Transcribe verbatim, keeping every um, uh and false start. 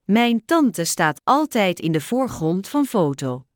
Mijn tante staat altijd in de voorgrond van foto.